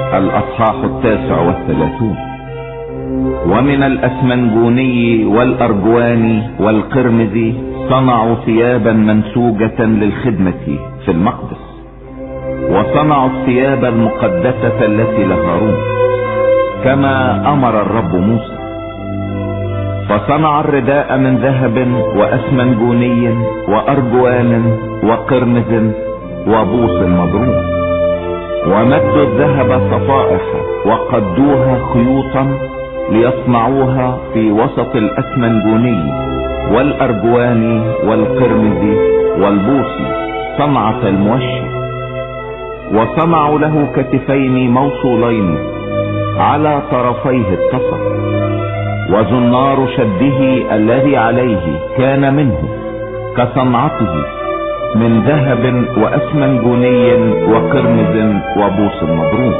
الأصحاح 39. ومن الأسمنجوني والأرجواني والقرمزي صنعوا ثيابا منسوجة للخدمة في المقدس، وصنعوا الثياب المقدسة التي لهارون كما أمر الرب موسى. فصنع الرداء من ذهب وأسمنجوني وأرجوان وقرمز وبوص مضروب، ومدوا الذهب صفائح وقدوها خيوطا ليصنعوها في وسط الأسمنجوني والأرجواني والقرمزي والبوصي صنعة الموشي. وصنعوا له كتفين موصولين على طرفيه التصر، وزنار شده الذي عليه كان منه كصنعته من ذهب وأسمنجوني وقرمز وبوص مضروب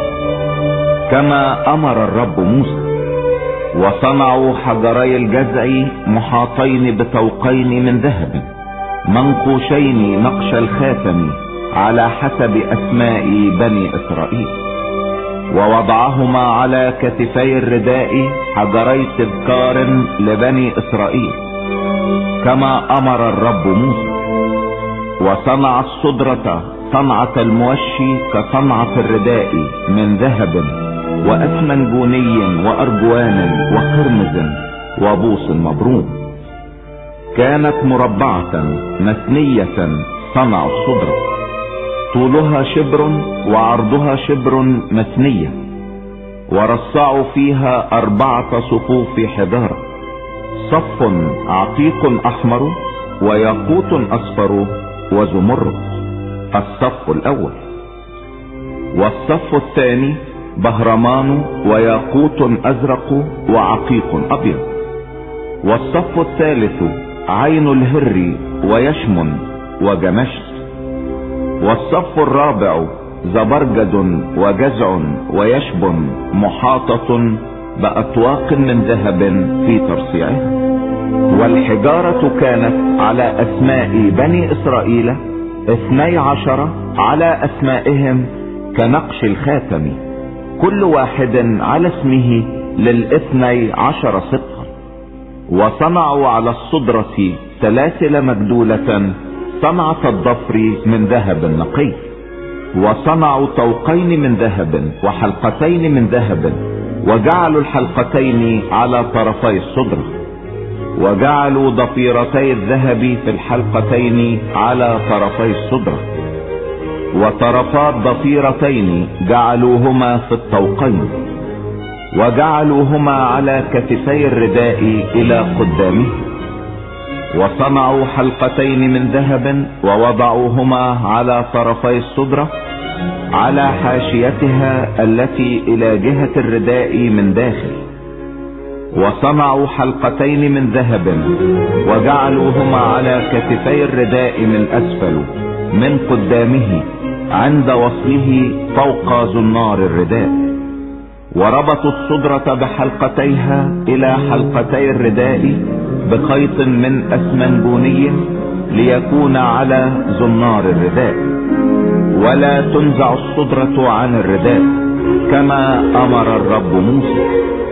كما أمر الرب موسى. وصنعوا حجري الجزع محاطين بطوقين من ذهب منقوشين نقش الخاتم على حسب أسماء بني إسرائيل، ووضعهما على كتفي الرداء حجري تذكار لبني إسرائيل كما أمر الرب موسى. وصنع الصدرة صنعة الموشي كصنعة الرداء من ذهب وأسمنجوني وأرجوان وقرمز وبوص مبروم. كانت مربعة مثنية صنع الصدرة، طولها شبر وعرضها شبر مثنية، ورصعوا فيها 4 صفوف حجارة، صف عتيق أحمر وياقوت أصفر وزمرد الصف الأول، والصف الثاني بهرمان وياقوت أزرق وعقيق أبيض، والصف الثالث عين الهر ويشم وجمشت، والصف الرابع زبرجد وجزع ويشب محاطة بأطواق من ذهب في ترصيعها. والحجارة كانت على أسماء بني إسرائيل 12 على أسمائهم كنقش الخاتم، كل واحد على اسمه لل12 صدقا. وصنعوا على الصدرة سلاسل مجدولة صنعة الضفر من ذهب نقي، وصنعوا طوقين من ذهب وحلقتين من ذهب، وجعلوا الحلقتين على طرفي الصدرة، وجعلوا ضفيرتي الذهب في الحلقتين على طرفي الصدرة، وطرفات ضفيرتين جعلوهما في الطوقين، وجعلوهما على كتفي الرداء إلى قدامه. وصنعوا حلقتين من ذهب ووضعوهما على طرفي الصدرة على حاشيتها التي إلى جهة الرداء من داخل. وصنعوا حلقتين من ذهب وجعلوهما على كتفي الرداء من أسفل من قدامه عند وصله فوق زنار الرداء. وربطوا الصدرة بحلقتيها إلى حلقتي الرداء بخيط من أسمنجوني ليكون على زنار الرداء، ولا تنزع الصدرة عن الرداء كما أمر الرب موسى.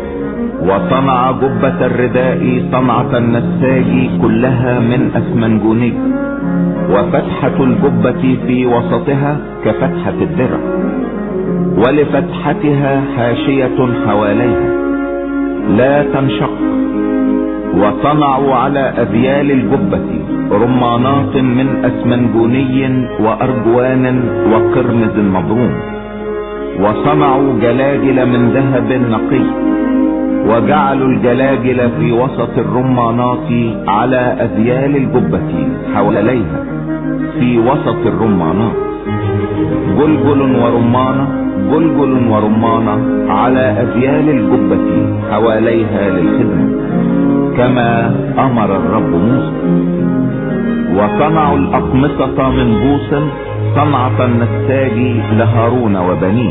وصنع جبة الرداء صنعة النساج كلها من أسمنجوني، وفتحة الجبة في وسطها كفتحة الدرع، ولفتحتها حاشية حواليها لا تنشق. وصنعوا على أذيال الجبة رمانات من أسمنجوني وأرجوان وقرمز مضروم. وصنعوا جلاجل من ذهب نقي، وجعلوا الجلاجل في وسط الرمانات على أذيال الجبة حواليها في وسط الرمانات، جلجل ورمانة جلجل ورمانة على أذيال الجبة حواليها للخدمة كما أمر الرب موسى. وصنعوا الأقمصة من بوص صنعة النساج لهارون وبنيه،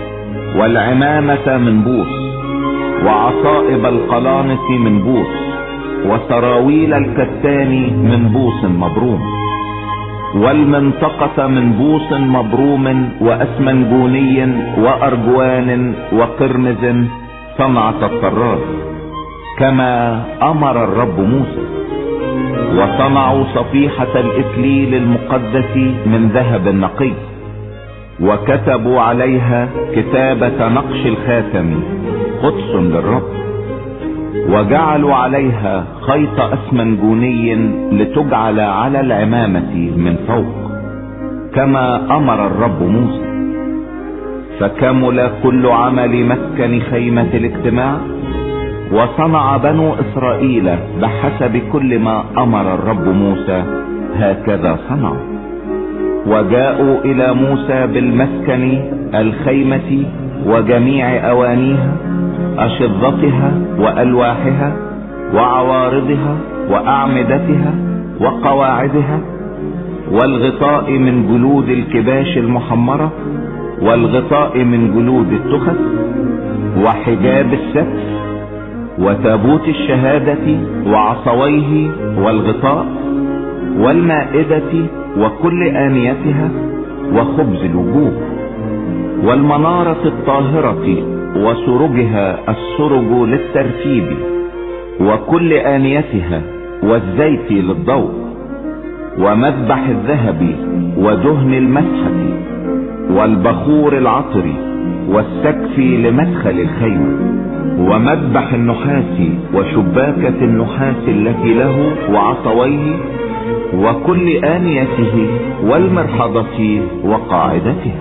والعمامة من بوص، وعصائب القلانس من بوص، وسراويل الكتان من بوص مبروم. والمنطقة من بوص مبروم واسمنجوني وارجوان وقرمز صنعة الطرار كما امر الرب موسى. وصنعوا صفيحة الاكليل المقدس من ذهب نقي، وكتبوا عليها كتابة نقش الخاتم قدس للرب، وجعلوا عليها خيط اسمنجوني لتجعل على العمامة من فوق كما امر الرب موسى. فكمل كل عمل مسكن خيمة الاجتماع، وصنع بنو اسرائيل بحسب كل ما امر الرب موسى هكذا صنعوا. وجاءوا الى موسى بالمسكن الخيمة وجميع اوانيها اشضتها والواحها وعوارضها واعمدتها وقواعدها، والغطاء من جلود الكباش المحمرة، والغطاء من جلود التخس، وحجاب السقف، وتابوت الشهادة وعصويه والغطاء، والمائدة وكل آنيتها، وخبز الوجوه، والمنارة الطاهرة وسرجها السرج للترتيب، وكل آنيتها، والزيت للضوء، ومذبح الذهب ودهن المسحة، والبخور العطر، والسقف لمدخل الخيمة، ومذبح النحاس وشباكة النحاس التي له وعصويه، وكل آنيته والمرحضة وقاعدتها،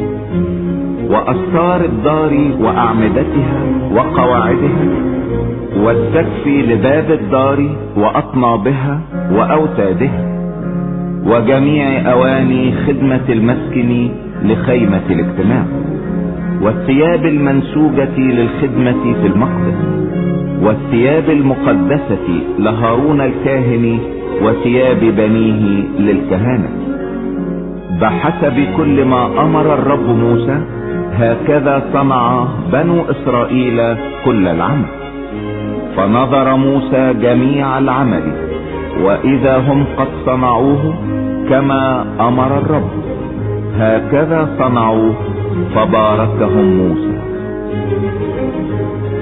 وأستار الدار وأعمدتها وقواعدها، والسقف لباب الدار وأطنابها وأوتادها، وجميع أواني خدمة المسكن لخيمة الاجتماع، والثياب المنسوجة للخدمة في المقدس، والثياب المقدسة لهارون الكاهن وثياب بنيه للكهنة، بحسب كل ما امر الرب موسى هكذا صنع بنو اسرائيل كل العمل. فنظر موسى جميع العمل، واذا هم قد صنعوه كما امر الرب، هكذا صنعوا، فباركهم موسى.